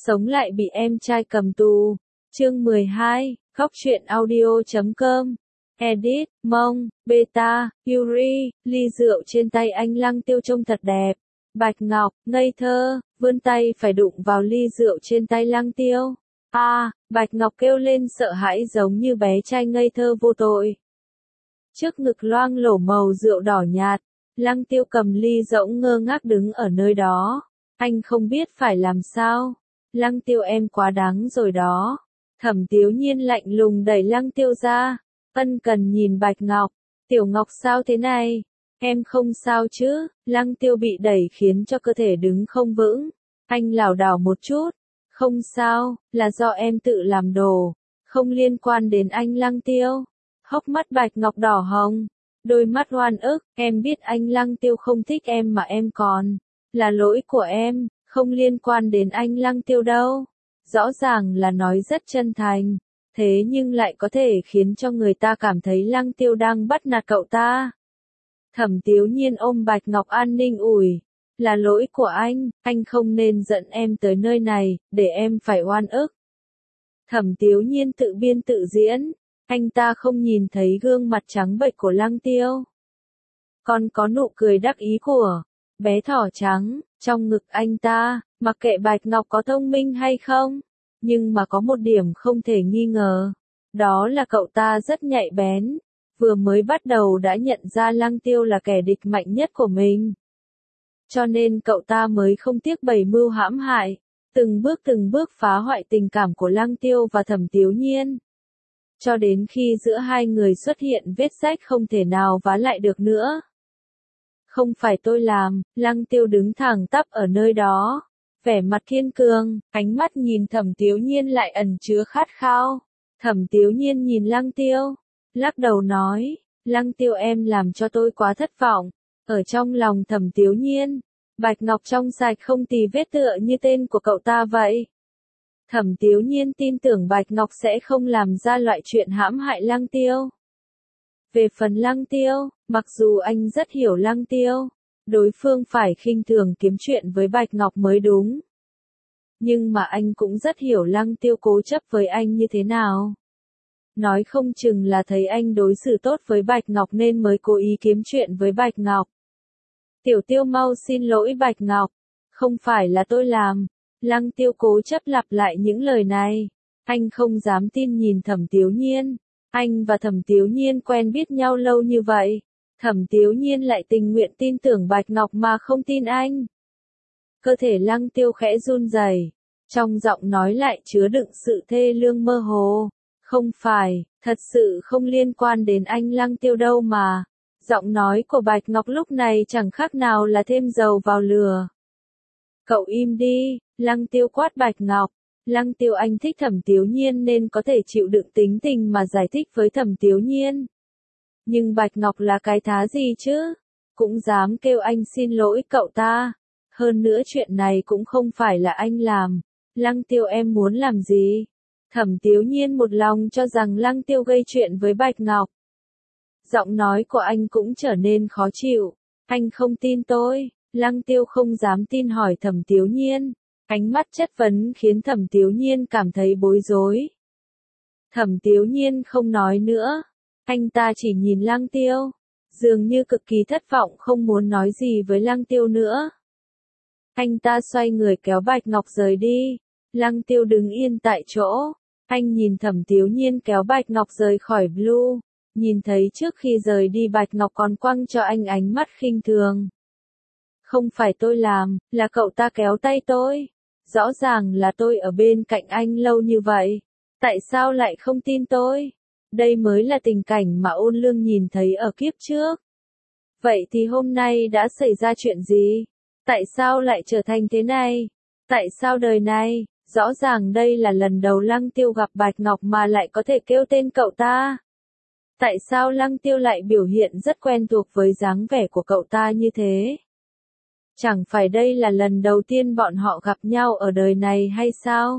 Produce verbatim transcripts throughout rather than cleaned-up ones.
sống lại bị em trai cầm tù. Chương mười hai, khóc chuyện audio chấm com. Edit, Mông, Beta, Yuri, ly rượu trên tay anh Lăng Tiêu trông thật đẹp. Bạch Ngọc, ngây thơ, vươn tay phải đụng vào ly rượu trên tay Lăng Tiêu. A, à, Bạch Ngọc kêu lên sợ hãi giống như bé trai ngây thơ vô tội. Trước ngực loang lổ màu rượu đỏ nhạt, Lăng Tiêu cầm ly rỗng ngơ ngác đứng ở nơi đó. Anh không biết phải làm sao. Lăng Tiêu em quá đáng rồi đó. Thẩm Tiếu Nhiên lạnh lùng đẩy Lăng Tiêu ra. Ân cần nhìn Bạch Ngọc. Tiểu Ngọc sao thế này? Em không sao chứ? Lăng Tiêu bị đẩy khiến cho cơ thể đứng không vững. Anh lảo đảo một chút. Không sao, là do em tự làm đồ. Không liên quan đến anh Lăng Tiêu. Hốc mắt Bạch Ngọc đỏ hồng. Đôi mắt oan ức. Em biết anh Lăng Tiêu không thích em mà em còn. Là lỗi của em, không liên quan đến anh Lăng Tiêu đâu. Rõ ràng là nói rất chân thành. Thế nhưng lại có thể khiến cho người ta cảm thấy Lăng Tiêu đang bắt nạt cậu ta. Thẩm Tiếu Nhiên ôm Bạch Ngọc an ninh ủi. Là lỗi của anh, anh không nên dẫn em tới nơi này, để em phải oan ức. Thẩm Tiếu Nhiên tự biên tự diễn. Anh ta không nhìn thấy gương mặt trắng bệch của Lăng Tiêu. Còn có nụ cười đắc ý của bé thỏ trắng, trong ngực anh ta, mặc kệ Bạch Ngọc có thông minh hay không. Nhưng mà có một điểm không thể nghi ngờ. Đó là cậu ta rất nhạy bén. Vừa mới bắt đầu đã nhận ra Lăng Tiêu là kẻ địch mạnh nhất của mình. Cho nên cậu ta mới không tiếc bày mưu hãm hại. Từng bước từng bước phá hoại tình cảm của Lăng Tiêu và Thẩm Tiếu Nhiên. Cho đến khi giữa hai người xuất hiện vết rách không thể nào vá lại được nữa. Không phải tôi làm, Lăng Tiêu đứng thẳng tắp ở nơi đó. Vẻ mặt kiên cường, ánh mắt nhìn Thẩm Tiếu Nhiên lại ẩn chứa khát khao. Thẩm Tiếu Nhiên nhìn Lăng Tiêu, lắc đầu nói, Lăng Tiêu em làm cho tôi quá thất vọng. Ở trong lòng Thẩm Tiếu Nhiên, Bạch Ngọc trong sạch không tì vết tựa như tên của cậu ta vậy. Thẩm Tiếu Nhiên tin tưởng Bạch Ngọc sẽ không làm ra loại chuyện hãm hại Lăng Tiêu. Về phần Lăng Tiêu, mặc dù anh rất hiểu Lăng Tiêu, đối phương phải khinh thường kiếm chuyện với Bạch Ngọc mới đúng. Nhưng mà anh cũng rất hiểu Lăng Tiêu cố chấp với anh như thế nào. Nói không chừng là thấy anh đối xử tốt với Bạch Ngọc nên mới cố ý kiếm chuyện với Bạch Ngọc. Tiểu Tiêu mau xin lỗi Bạch Ngọc, không phải là tôi làm. Lăng Tiêu cố chấp lặp lại những lời này. Anh không dám tin nhìn Thẩm Tiếu Nhiên. Anh và Thẩm Tiếu Nhiên quen biết nhau lâu như vậy. Thẩm Tiếu Nhiên lại tình nguyện tin tưởng Bạch Ngọc mà không tin anh. Cơ thể Lăng Tiêu khẽ run rẩy, trong giọng nói lại chứa đựng sự thê lương mơ hồ. Không phải, thật sự không liên quan đến anh Lăng Tiêu đâu mà. Giọng nói của Bạch Ngọc lúc này chẳng khác nào là thêm dầu vào lửa. Cậu im đi, Lăng Tiêu quát Bạch Ngọc. Lăng Tiêu anh thích Thẩm Tiếu Nhiên nên có thể chịu đựng tính tình mà giải thích với Thẩm Tiếu Nhiên. Nhưng Bạch Ngọc là cái thá gì chứ? Cũng dám kêu anh xin lỗi cậu ta. Hơn nữa chuyện này cũng không phải là anh làm. Lăng Tiêu em muốn làm gì? Thẩm Tiếu Nhiên một lòng cho rằng Lăng Tiêu gây chuyện với Bạch Ngọc. Giọng nói của anh cũng trở nên khó chịu. Anh không tin tôi. Lăng Tiêu không dám tin hỏi Thẩm Tiếu Nhiên. Ánh mắt chất vấn khiến Thẩm Tiếu Nhiên cảm thấy bối rối. Thẩm Tiếu Nhiên không nói nữa. Anh ta chỉ nhìn Lăng Tiêu. Dường như cực kỳ thất vọng không muốn nói gì với Lăng Tiêu nữa. Anh ta xoay người kéo Bạch Ngọc rời đi. Lăng Tiêu đứng yên tại chỗ. Anh nhìn Thẩm Tiếu Nhiên kéo Bạch Ngọc rời khỏi Blue. Nhìn thấy trước khi rời đi Bạch Ngọc còn quăng cho anh ánh mắt khinh thường. Không phải tôi làm, là cậu ta kéo tay tôi. Rõ ràng là tôi ở bên cạnh anh lâu như vậy. Tại sao lại không tin tôi? Đây mới là tình cảnh mà Ôn Lương nhìn thấy ở kiếp trước. Vậy thì hôm nay đã xảy ra chuyện gì? Tại sao lại trở thành thế này? Tại sao đời này, rõ ràng đây là lần đầu Lăng Tiêu gặp Bạch Ngọc mà lại có thể kêu tên cậu ta? Tại sao Lăng Tiêu lại biểu hiện rất quen thuộc với dáng vẻ của cậu ta như thế? Chẳng phải đây là lần đầu tiên bọn họ gặp nhau ở đời này hay sao?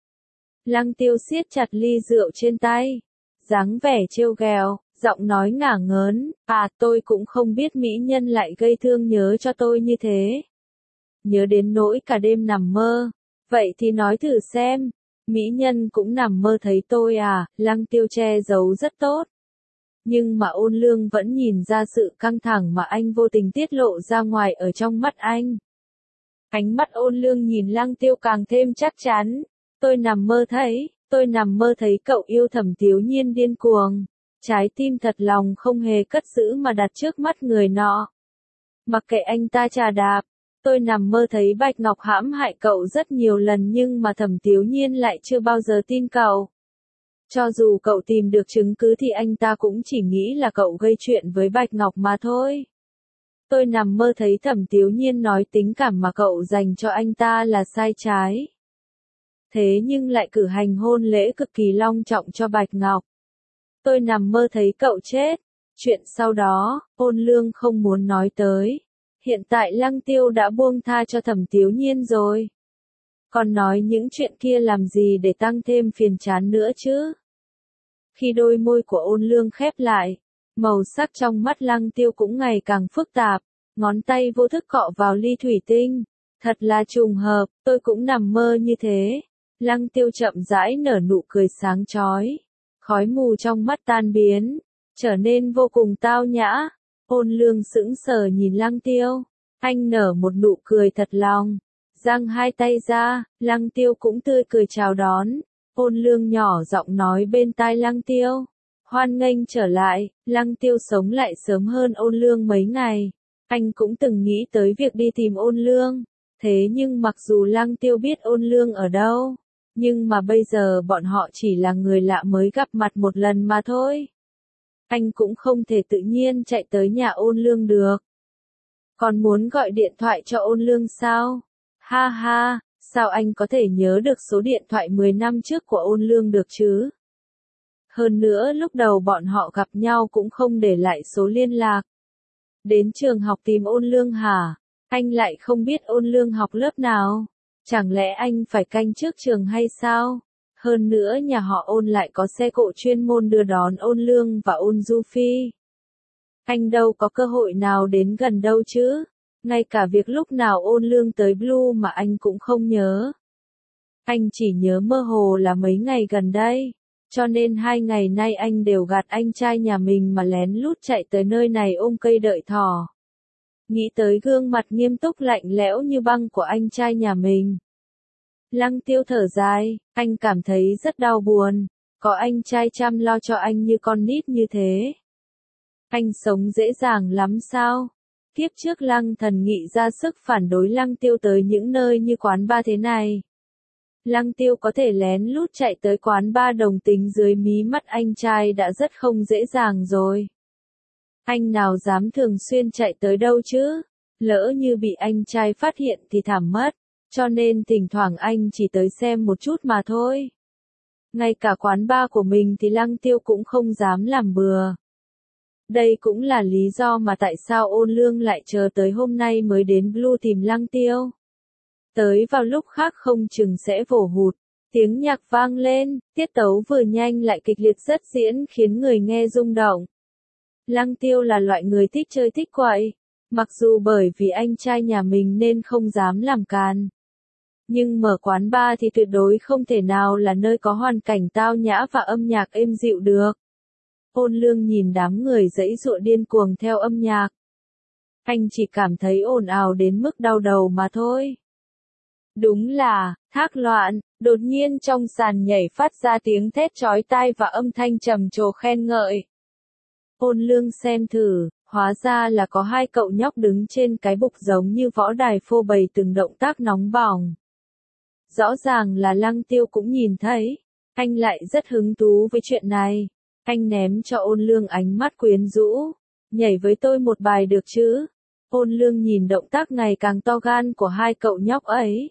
Lăng Tiêu siết chặt ly rượu trên tay. Dáng vẻ trêu ghẹo, giọng nói ngả ngớn, à tôi cũng không biết mỹ nhân lại gây thương nhớ cho tôi như thế. Nhớ đến nỗi cả đêm nằm mơ. Vậy thì nói thử xem, mỹ nhân cũng nằm mơ thấy tôi à, Lăng Tiêu che giấu rất tốt. Nhưng mà Ôn Lương vẫn nhìn ra sự căng thẳng mà anh vô tình tiết lộ ra ngoài ở trong mắt anh. Ánh mắt Ôn Lương nhìn Lăng Tiêu càng thêm chắc chắn. Tôi nằm mơ thấy, tôi nằm mơ thấy cậu yêu Thẩm Tiếu Nhiên điên cuồng. Trái tim thật lòng không hề cất giữ mà đặt trước mắt người nọ. Mặc kệ anh ta chà đạp, tôi nằm mơ thấy Bạch Ngọc hãm hại cậu rất nhiều lần nhưng mà Thẩm Tiếu Nhiên lại chưa bao giờ tin cậu. Cho dù cậu tìm được chứng cứ thì anh ta cũng chỉ nghĩ là cậu gây chuyện với Bạch Ngọc mà thôi. Tôi nằm mơ thấy Thẩm Tiếu Nhiên nói tình cảm mà cậu dành cho anh ta là sai trái. Thế nhưng lại cử hành hôn lễ cực kỳ long trọng cho Bạch Ngọc. Tôi nằm mơ thấy cậu chết. Chuyện sau đó, Ôn Lương không muốn nói tới. Hiện tại Lăng Tiêu đã buông tha cho Thẩm Tiếu Nhiên rồi. Còn nói những chuyện kia làm gì để tăng thêm phiền chán nữa chứ? Khi đôi môi của Ôn Lương khép lại, màu sắc trong mắt Lăng Tiêu cũng ngày càng phức tạp, ngón tay vô thức cọ vào ly thủy tinh. Thật là trùng hợp, tôi cũng nằm mơ như thế. Lăng Tiêu chậm rãi nở nụ cười sáng chói. Khói mù trong mắt tan biến, trở nên vô cùng tao nhã. Ôn Lương sững sờ nhìn Lăng Tiêu. Anh nở một nụ cười thật lòng. Giang hai tay ra, Lăng Tiêu cũng tươi cười chào đón. Ôn Lương nhỏ giọng nói bên tai Lăng Tiêu. Hoan nghênh trở lại, Lăng Tiêu sống lại sớm hơn Ôn Lương mấy ngày. Anh cũng từng nghĩ tới việc đi tìm Ôn Lương. Thế nhưng mặc dù Lăng Tiêu biết Ôn Lương ở đâu, nhưng mà bây giờ bọn họ chỉ là người lạ mới gặp mặt một lần mà thôi. Anh cũng không thể tự nhiên chạy tới nhà Ôn Lương được. Còn muốn gọi điện thoại cho Ôn Lương sao? Ha ha, sao anh có thể nhớ được số điện thoại mười năm trước của Ôn Lương được chứ? Hơn nữa lúc đầu bọn họ gặp nhau cũng không để lại số liên lạc. Đến trường học tìm Ôn Lương hả? Anh lại không biết Ôn Lương học lớp nào? Chẳng lẽ anh phải canh trước trường hay sao? Hơn nữa nhà họ Ôn lại có xe cộ chuyên môn đưa đón Ôn Lương và Ôn Du Phi. Anh đâu có cơ hội nào đến gần đâu chứ? Ngay cả việc lúc nào Ôn Lương tới Blue mà anh cũng không nhớ. Anh chỉ nhớ mơ hồ là mấy ngày gần đây. Cho nên hai ngày nay anh đều gạt anh trai nhà mình mà lén lút chạy tới nơi này ôm cây đợi thỏ. Nghĩ tới gương mặt nghiêm túc lạnh lẽo như băng của anh trai nhà mình. Lăng Tiêu thở dài, anh cảm thấy rất đau buồn. Có anh trai chăm lo cho anh như con nít như thế. Anh sống dễ dàng lắm sao? Kiếp trước Lăng Thần Nghị ra sức phản đối Lăng Tiêu tới những nơi như quán bar thế này. Lăng Tiêu có thể lén lút chạy tới quán bar đồng tính dưới mí mắt anh trai đã rất không dễ dàng rồi. Anh nào dám thường xuyên chạy tới đâu chứ? Lỡ như bị anh trai phát hiện thì thảm mất. Cho nên thỉnh thoảng anh chỉ tới xem một chút mà thôi. Ngay cả quán bar của mình thì Lăng Tiêu cũng không dám làm bừa. Đây cũng là lý do mà tại sao Ôn Lương lại chờ tới hôm nay mới đến Blue tìm Lăng Tiêu. Tới vào lúc khác không chừng sẽ vồ hụt. Tiếng nhạc vang lên, tiết tấu vừa nhanh lại kịch liệt rất diễn khiến người nghe rung động. Lăng Tiêu là loại người thích chơi thích quậy. Mặc dù bởi vì anh trai nhà mình nên không dám làm càn. Nhưng mở quán bar thì tuyệt đối không thể nào là nơi có hoàn cảnh tao nhã và âm nhạc êm dịu được. Ôn Lương nhìn đám người giãy giụa điên cuồng theo âm nhạc. Anh chỉ cảm thấy ồn ào đến mức đau đầu mà thôi. Đúng là, thác loạn, đột nhiên trong sàn nhảy phát ra tiếng thét chói tai và âm thanh trầm trồ khen ngợi. Ôn Lương xem thử, hóa ra là có hai cậu nhóc đứng trên cái bục giống như võ đài phô bày từng động tác nóng bỏng. Rõ ràng là Lăng Tiêu cũng nhìn thấy, anh lại rất hứng thú với chuyện này. Anh ném cho Ôn Lương ánh mắt quyến rũ. Nhảy với tôi một bài được chứ? Ôn Lương nhìn động tác ngày càng to gan của hai cậu nhóc ấy.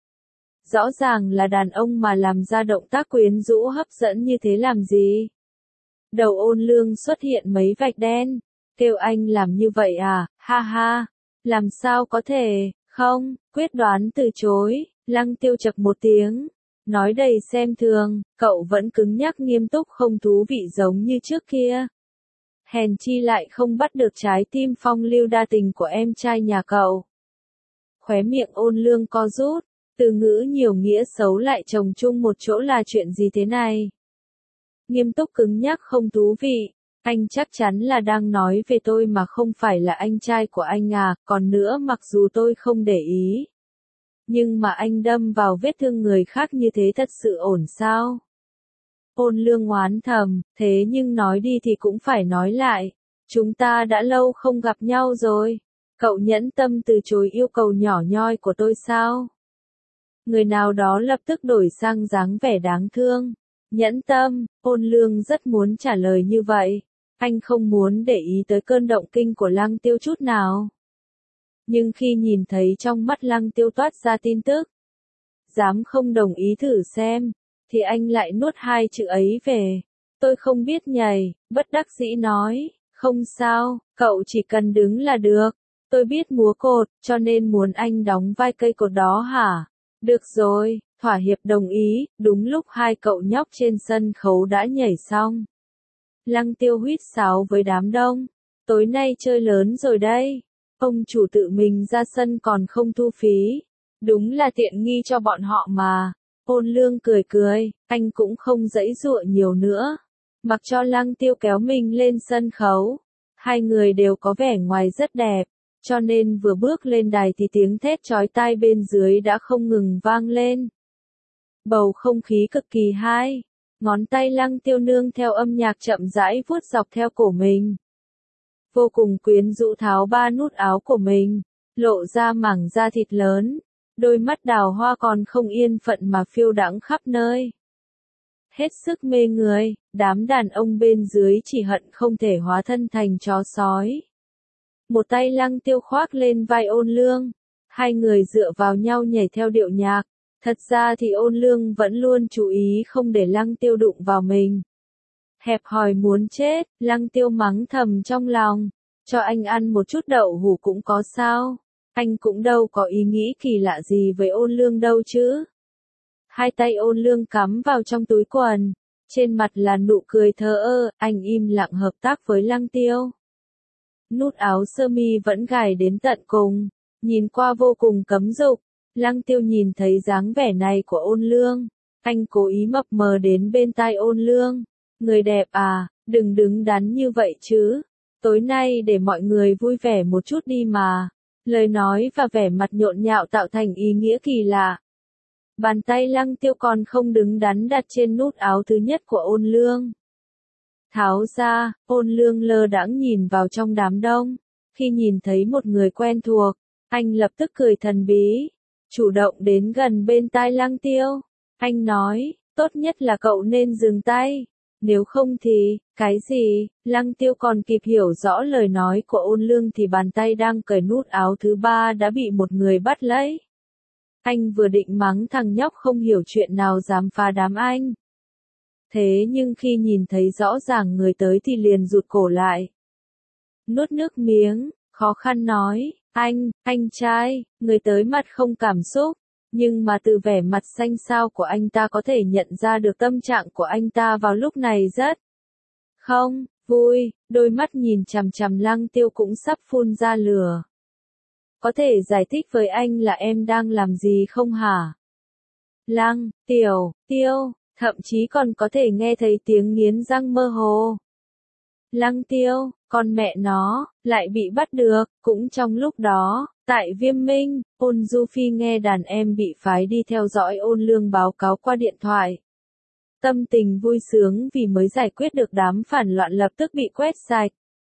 Rõ ràng là đàn ông mà làm ra động tác quyến rũ hấp dẫn như thế làm gì? Đầu Ôn Lương xuất hiện mấy vạch đen. Kêu anh làm như vậy à, ha ha. Làm sao có thể, không, quyết đoán từ chối. Lăng Tiêu chậc một tiếng. Nói đầy xem thường, cậu vẫn cứng nhắc nghiêm túc không thú vị giống như trước kia. Hèn chi lại không bắt được trái tim phong lưu đa tình của em trai nhà cậu. Khóe miệng Ôn Lương co rút, Từ ngữ nhiều nghĩa xấu lại chồng chung một chỗ là chuyện gì thế này? Nghiêm túc cứng nhắc không thú vị. Anh chắc chắn là đang nói về tôi mà không phải là anh trai của anh à, còn nữa mặc dù tôi không để ý. Nhưng mà anh đâm vào vết thương người khác như thế thật sự ổn sao? Ôn Lương oán thầm, thế nhưng nói đi thì cũng phải nói lại. Chúng ta đã lâu không gặp nhau rồi. Cậu nhẫn tâm từ chối yêu cầu nhỏ nhoi của tôi sao? Người nào đó lập tức đổi sang dáng vẻ đáng thương. Nhẫn tâm, Ôn Lương rất muốn trả lời như vậy. Anh không muốn để ý tới cơn động kinh của Lăng Tiêu chút nào. Nhưng khi nhìn thấy trong mắt Lăng Tiêu toát ra tin tức, dám không đồng ý thử xem, thì anh lại nuốt hai chữ ấy về. Tôi không biết nhảy, bất đắc dĩ nói, không sao, cậu chỉ cần đứng là được. Tôi biết múa cột, cho nên muốn anh đóng vai cây cột đó hả? Được rồi, thỏa hiệp đồng ý, đúng lúc hai cậu nhóc trên sân khấu đã nhảy xong. Lăng Tiêu huýt sáo với đám đông. Tối nay chơi lớn rồi đây. Ông chủ tự mình ra sân còn không thu phí. Đúng là tiện nghi cho bọn họ mà. Ôn Lương cười cười, anh cũng không giãy giụa nhiều nữa. Mặc cho Lăng Tiêu kéo mình lên sân khấu. Hai người đều có vẻ ngoài rất đẹp. Cho nên vừa bước lên đài thì tiếng thét chói tai bên dưới đã không ngừng vang lên. Bầu không khí cực kỳ hay. Ngón tay Lăng Tiêu nương theo âm nhạc chậm rãi vuốt dọc theo cổ mình. Vô cùng quyến rũ tháo ba nút áo của mình, lộ ra mảng da thịt lớn. Đôi mắt đào hoa còn không yên phận mà phiêu đãng khắp nơi. Hết sức mê người, đám đàn ông bên dưới chỉ hận không thể hóa thân thành chó sói. Một tay Lăng Tiêu khoác lên vai Ôn Lương. Hai người dựa vào nhau nhảy theo điệu nhạc. Thật ra thì Ôn Lương vẫn luôn chú ý không để Lăng Tiêu đụng vào mình. Hẹp hòi muốn chết, Lăng Tiêu mắng thầm trong lòng. Cho anh ăn một chút đậu hũ cũng có sao. Anh cũng đâu có ý nghĩ kỳ lạ gì với Ôn Lương đâu chứ. Hai tay Ôn Lương cắm vào trong túi quần. Trên mặt là nụ cười thờ ơ, anh im lặng hợp tác với Lăng Tiêu. Nút áo sơ mi vẫn gài đến tận cùng, nhìn qua vô cùng cấm dục. Lăng Tiêu nhìn thấy dáng vẻ này của Ôn Lương, anh cố ý mập mờ đến bên tai Ôn Lương. Người đẹp à, đừng đứng đắn như vậy chứ. Tối nay để mọi người vui vẻ một chút đi mà. Lời nói và vẻ mặt nhộn nhạo tạo thành ý nghĩa kỳ lạ. Bàn tay Lăng Tiêu còn không đứng đắn đặt trên nút áo thứ nhất của Ôn Lương. Tháo ra, Ôn Lương lơ đãng nhìn vào trong đám đông. Khi nhìn thấy một người quen thuộc, anh lập tức cười thần bí, chủ động đến gần bên tai Lăng Tiêu. Anh nói, tốt nhất là cậu nên dừng tay. Nếu không thì, cái gì? Lăng Tiêu còn kịp hiểu rõ lời nói của Ôn Lương thì bàn tay đang cởi nút áo thứ ba đã bị một người bắt lấy. Anh vừa định mắng thằng nhóc không hiểu chuyện nào dám phá đám anh. Thế nhưng khi nhìn thấy rõ ràng người tới thì liền rụt cổ lại. Nuốt nước miếng, khó khăn nói, anh, anh trai, người tới mặt không cảm xúc. Nhưng mà từ vẻ mặt xanh xao của anh ta có thể nhận ra được tâm trạng của anh ta vào lúc này rất không vui, đôi mắt nhìn chằm chằm Lăng Tiêu cũng sắp phun ra lửa. Có thể giải thích với anh là em đang làm gì không hả? Lăng, Tiểu, Tiêu, thậm chí còn có thể nghe thấy tiếng nghiến răng mơ hồ. Lăng Tiêu, con mẹ nó, lại bị bắt được, cũng trong lúc đó. Tại Viêm Minh, Ôn Du Phi nghe đàn em bị phái đi theo dõi Ôn Lương báo cáo qua điện thoại. Tâm tình vui sướng vì mới giải quyết được đám phản loạn lập tức bị quét sạch.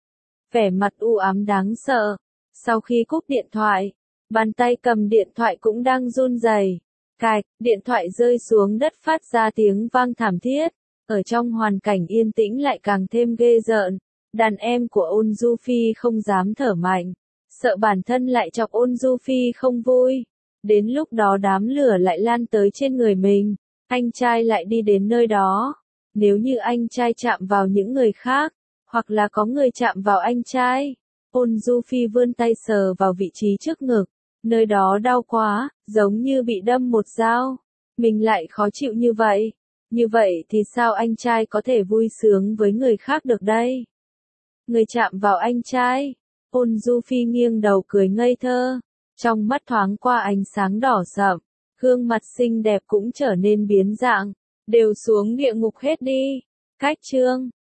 Vẻ mặt u ám đáng sợ. Sau khi cúp điện thoại, bàn tay cầm điện thoại cũng đang run rẩy. Cạch, điện thoại rơi xuống đất phát ra tiếng vang thảm thiết. Ở trong hoàn cảnh yên tĩnh lại càng thêm ghê rợn. Đàn em của Ôn Du Phi không dám thở mạnh. Sợ bản thân lại chọc Ôn Du Phi không vui. Đến lúc đó đám lửa lại lan tới trên người mình. Anh trai lại đi đến nơi đó. Nếu như anh trai chạm vào những người khác, hoặc là có người chạm vào anh trai. Ôn Du Phi vươn tay sờ vào vị trí trước ngực. Nơi đó đau quá, giống như bị đâm một dao. Mình lại khó chịu như vậy. Như vậy thì sao anh trai có thể vui sướng với người khác được đây? Người chạm vào anh trai. Ôn Du Phi nghiêng đầu cười ngây thơ. Trong mắt thoáng qua ánh sáng đỏ sậm. Gương mặt xinh đẹp cũng trở nên biến dạng. Đều xuống địa ngục hết đi. Cách chương